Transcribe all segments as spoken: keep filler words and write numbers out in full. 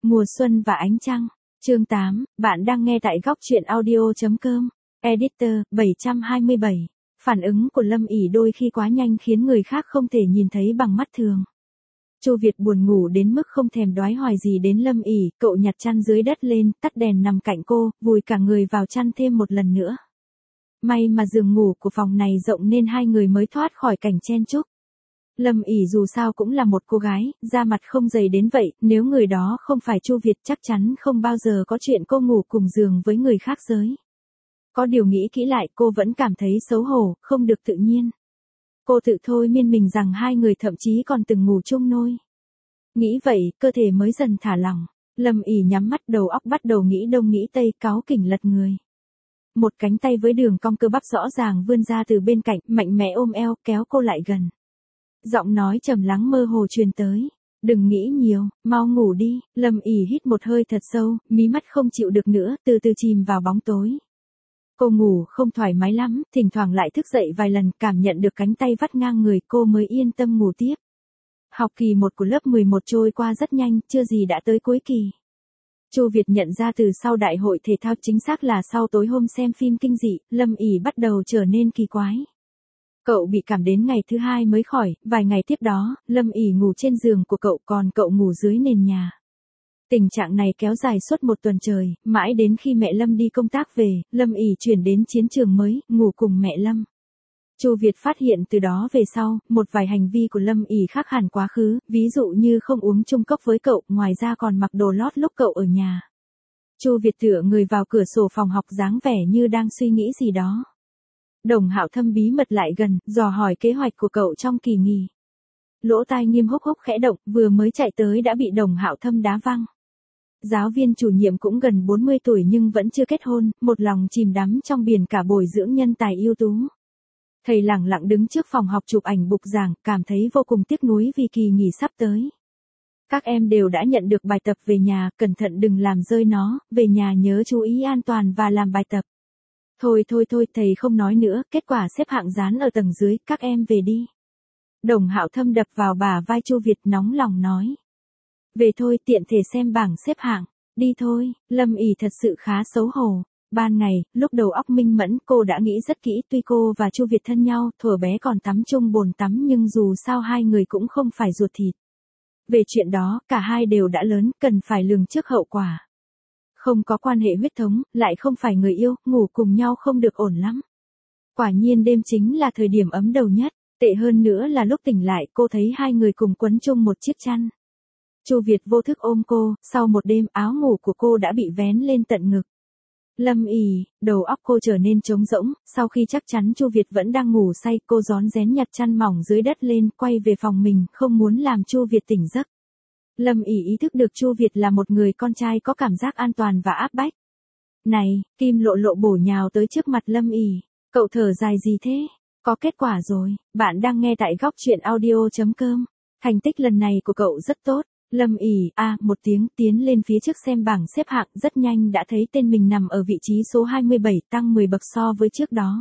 Mùa xuân và ánh trăng. Chương tám, bạn đang nghe tại góc truyện audio.com. Editor, bảy trăm hai mươi bảy. Phản ứng của Lâm ỉ đôi khi quá nhanh khiến người khác không thể nhìn thấy bằng mắt thường. Chu Việt buồn ngủ đến mức không thèm đoái hoài gì đến Lâm ỉ, cậu nhặt chăn dưới đất lên, tắt đèn nằm cạnh cô, vùi cả người vào chăn thêm một lần nữa. May mà giường ngủ của phòng này rộng nên hai người mới thoát khỏi cảnh chen chúc. Lâm ỉ dù sao cũng là một cô gái, da mặt không dày đến vậy, nếu người đó không phải Chu Việt chắc chắn không bao giờ có chuyện cô ngủ cùng giường với người khác giới. Có điều nghĩ kỹ lại cô vẫn cảm thấy xấu hổ, không được tự nhiên. Cô tự thôi miên mình rằng hai người thậm chí còn từng ngủ chung nôi. Nghĩ vậy, cơ thể mới dần thả lỏng. Lâm ỉ nhắm mắt, đầu óc bắt đầu nghĩ đông nghĩ tây, cáu kỉnh lật người. Một cánh tay với đường cong cơ bắp rõ ràng vươn ra từ bên cạnh, mạnh mẽ ôm eo, kéo cô lại gần. Giọng nói trầm lắng mơ hồ truyền tới. Đừng nghĩ nhiều, mau ngủ đi. Lâm ỉ hít một hơi thật sâu, mí mắt không chịu được nữa, từ từ chìm vào bóng tối. Cô ngủ không thoải mái lắm, thỉnh thoảng lại thức dậy vài lần, cảm nhận được cánh tay vắt ngang người cô mới yên tâm ngủ tiếp. Học kỳ một của lớp mười một trôi qua rất nhanh, chưa gì đã tới cuối kỳ. Chu Việt nhận ra từ sau đại hội thể thao, chính xác là sau tối hôm xem phim kinh dị, Lâm ỉ bắt đầu trở nên kỳ quái. Cậu bị cảm đến ngày thứ hai mới khỏi, vài ngày tiếp đó, Lâm ỉ ngủ trên giường của cậu, còn cậu ngủ dưới nền nhà. Tình trạng này kéo dài suốt một tuần trời, mãi đến khi mẹ Lâm đi công tác về, Lâm ỉ chuyển đến chiến trường mới, ngủ cùng mẹ Lâm. Chu Việt phát hiện từ đó về sau, một vài hành vi của Lâm ỉ khác hẳn quá khứ, ví dụ như không uống chung cốc với cậu, ngoài ra còn mặc đồ lót lúc cậu ở nhà. Chu Việt tựa người vào cửa sổ phòng học dáng vẻ như đang suy nghĩ gì đó. Đồng Hạo Thâm bí mật lại gần, dò hỏi kế hoạch của cậu trong kỳ nghỉ. Lỗ tai Nghiêm Húc Húc khẽ động, vừa mới chạy tới đã bị Đồng Hạo Thâm đá văng. Giáo viên chủ nhiệm cũng gần bốn mươi tuổi nhưng vẫn chưa kết hôn, một lòng chìm đắm trong biển cả bồi dưỡng nhân tài ưu tú. Thầy lẳng lặng đứng trước phòng học chụp ảnh bục giảng, cảm thấy vô cùng tiếc nuối vì kỳ nghỉ sắp tới. Các em đều đã nhận được bài tập về nhà, cẩn thận đừng làm rơi nó, về nhà nhớ chú ý an toàn và làm bài tập. Thôi thôi thôi, thầy không nói nữa, kết quả xếp hạng dán ở tầng dưới, các em về đi. Đồng Hạo Thâm đập vào bả vai Chu Việt nóng lòng nói. Về thôi, tiện thể xem bảng xếp hạng. Đi thôi. Lâm ỉ thật sự khá xấu hổ. Ban ngày, lúc đầu óc minh mẫn, cô đã nghĩ rất kỹ, tuy cô và Chu Việt thân nhau, thuở bé còn tắm chung bồn tắm nhưng dù sao hai người cũng không phải ruột thịt. Về chuyện đó, cả hai đều đã lớn, cần phải lường trước hậu quả. Không có quan hệ huyết thống, lại không phải người yêu, ngủ cùng nhau không được ổn lắm. Quả nhiên đêm chính là thời điểm ấm đầu nhất, tệ hơn nữa là lúc tỉnh lại cô thấy hai người cùng quấn chung một chiếc chăn. Chu Việt vô thức ôm cô, sau một đêm áo ngủ của cô đã bị vén lên tận ngực. Lâm ỉ, đầu óc cô trở nên trống rỗng, sau khi chắc chắn Chu Việt vẫn đang ngủ say, cô rón rén nhặt chăn mỏng dưới đất lên, quay về phòng mình, không muốn làm Chu Việt tỉnh giấc. Lâm ỉ ý thức được Chu Việt là một người con trai có cảm giác an toàn và áp bách. Này, Kim Lộ Lộ bổ nhào tới trước mặt Lâm ỉ, cậu thở dài gì thế? Có kết quả rồi, bạn đang nghe tại góc truyện audio.com. Thành tích lần này của cậu rất tốt. Lâm ỉ, a, à, một tiếng, tiến lên phía trước xem bảng xếp hạng, rất nhanh đã thấy tên mình nằm ở vị trí số hai mươi bảy, tăng mười bậc so với trước đó.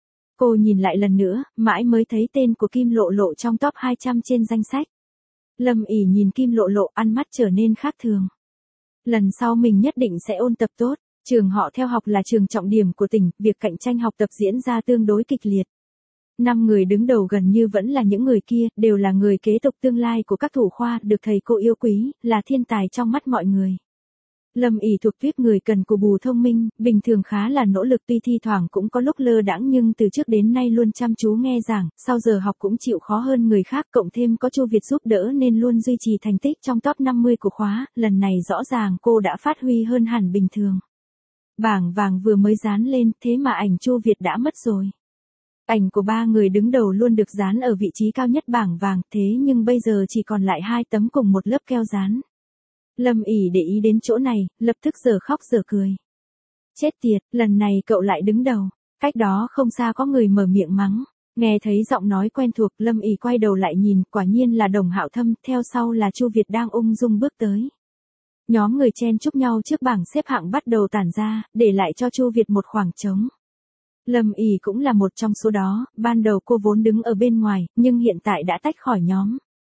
Cô nhìn lại lần nữa, mãi mới thấy tên của Kim Lộ Lộ trong top hai trăm trên danh sách. Lâm ỉ nhìn Kim Lộ Lộ, ăn mắt trở nên khác thường. Lần sau mình nhất định sẽ ôn tập tốt, trường họ theo học là trường trọng điểm của tỉnh, việc cạnh tranh học tập diễn ra tương đối kịch liệt. Năm người đứng đầu gần như vẫn là những người kia, đều là người kế tục tương lai của các thủ khoa, được thầy cô yêu quý, là thiên tài trong mắt mọi người. Lâm ỉ thuộc tuýp người cần cù bù thông minh, bình thường khá là nỗ lực, tuy thi thoảng cũng có lúc lơ đãng nhưng từ trước đến nay luôn chăm chú nghe giảng, sau giờ học cũng chịu khó hơn người khác, cộng thêm có Chu Việt giúp đỡ nên luôn duy trì thành tích trong top năm mươi của khóa, lần này rõ ràng cô đã phát huy hơn hẳn bình thường. Bảng vàng vừa mới dán lên, thế mà ảnh Chu Việt đã mất rồi. Ảnh của ba người đứng đầu luôn được dán ở vị trí cao nhất bảng vàng, thế nhưng bây giờ chỉ còn lại hai tấm cùng một lớp keo dán. Lâm ỉ để ý đến chỗ này, lập tức giờ khóc giờ cười. Chết tiệt, lần này cậu lại đứng đầu. Cách đó không xa có người mở miệng mắng. Nghe thấy giọng nói quen thuộc, Lâm ỉ quay đầu lại nhìn, quả nhiên là Đồng Hạo Thâm, theo sau là Chu Việt đang ung dung bước tới. Nhóm người chen chúc nhau trước bảng xếp hạng bắt đầu tản ra, để lại cho Chu Việt một khoảng trống. Lâm ỉ cũng là một trong số đó, ban đầu cô vốn đứng ở bên ngoài, nhưng hiện tại đã tách khỏi nhóm.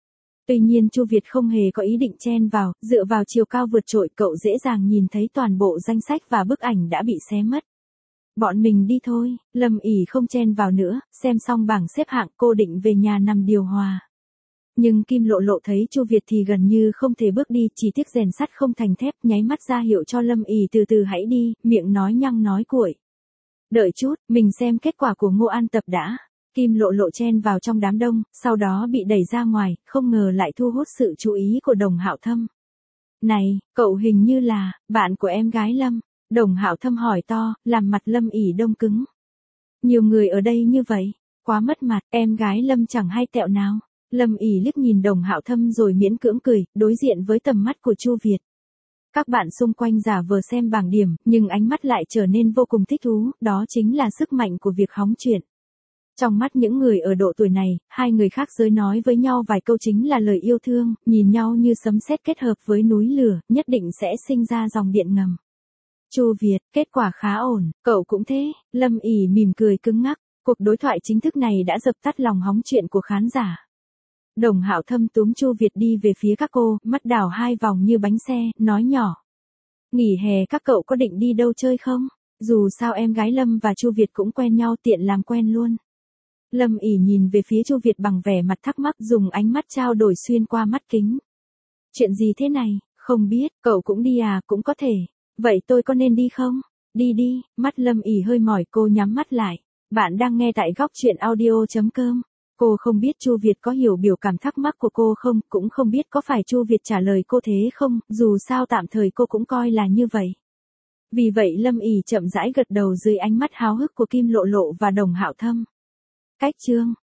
Tuy nhiên Chu Việt không hề có ý định chen vào, dựa vào chiều cao vượt trội cậu dễ dàng nhìn thấy toàn bộ danh sách và bức ảnh đã bị xé mất. Bọn mình đi thôi, Lâm ỉ không chen vào nữa, xem xong bảng xếp hạng cô định về nhà nằm điều hòa. Nhưng Kim Lộ Lộ thấy Chu Việt thì gần như không thể bước đi, chỉ tiếc rèn sắt không thành thép, nháy mắt ra hiệu cho Lâm ỉ từ từ hãy đi, miệng nói nhăng nói cuội. Đợi chút, mình xem kết quả của Ngô An Tập đã. Kim Lộ Lộ chen vào trong đám đông, sau đó bị đẩy ra ngoài, không ngờ lại thu hút sự chú ý của Đồng Hạo Thâm. Này, cậu hình như là bạn của em gái Lâm. Đồng Hạo Thâm hỏi to, làm mặt Lâm ỉ đông cứng. Nhiều người ở đây như vậy, quá mất mặt, em gái Lâm chẳng hay tẹo nào. Lâm ỉ liếc nhìn Đồng Hạo Thâm rồi miễn cưỡng cười, đối diện với tầm mắt của Chu Việt. Các bạn xung quanh giả vờ xem bảng điểm, nhưng ánh mắt lại trở nên vô cùng thích thú, đó chính là sức mạnh của việc hóng chuyện. Trong mắt những người ở độ tuổi này, hai người khác giới nói với nhau vài câu chính là lời yêu thương, nhìn nhau như sấm sét kết hợp với núi lửa, nhất định sẽ sinh ra dòng điện ngầm. Chu Việt, kết quả khá ổn, cậu cũng thế, Lâm ỉ mỉm cười cứng ngắc, cuộc đối thoại chính thức này đã dập tắt lòng hóng chuyện của khán giả. Đồng Hạo Thâm túm Chu Việt đi về phía các cô, mắt đảo hai vòng như bánh xe, nói nhỏ. Nghỉ hè các cậu có định đi đâu chơi không? Dù sao em gái Lâm và Chu Việt cũng quen nhau tiện làm quen luôn. Lâm ỉ nhìn về phía Chu Việt bằng vẻ mặt thắc mắc dùng ánh mắt trao đổi xuyên qua mắt kính. Chuyện gì thế này, không biết, cậu cũng đi à, cũng có thể. Vậy tôi có nên đi không? Đi đi, mắt Lâm ỉ hơi mỏi cô nhắm mắt lại. Bạn đang nghe tại góc truyện audio chấm com. Cô không biết Chu Việt có hiểu biểu cảm thắc mắc của cô không, cũng không biết có phải Chu Việt trả lời cô thế không, dù sao tạm thời cô cũng coi là như vậy. Vì vậy Lâm ỉ chậm rãi gật đầu dưới ánh mắt háo hức của Kim Lộ Lộ và Đồng Hạo Thâm. Cách chương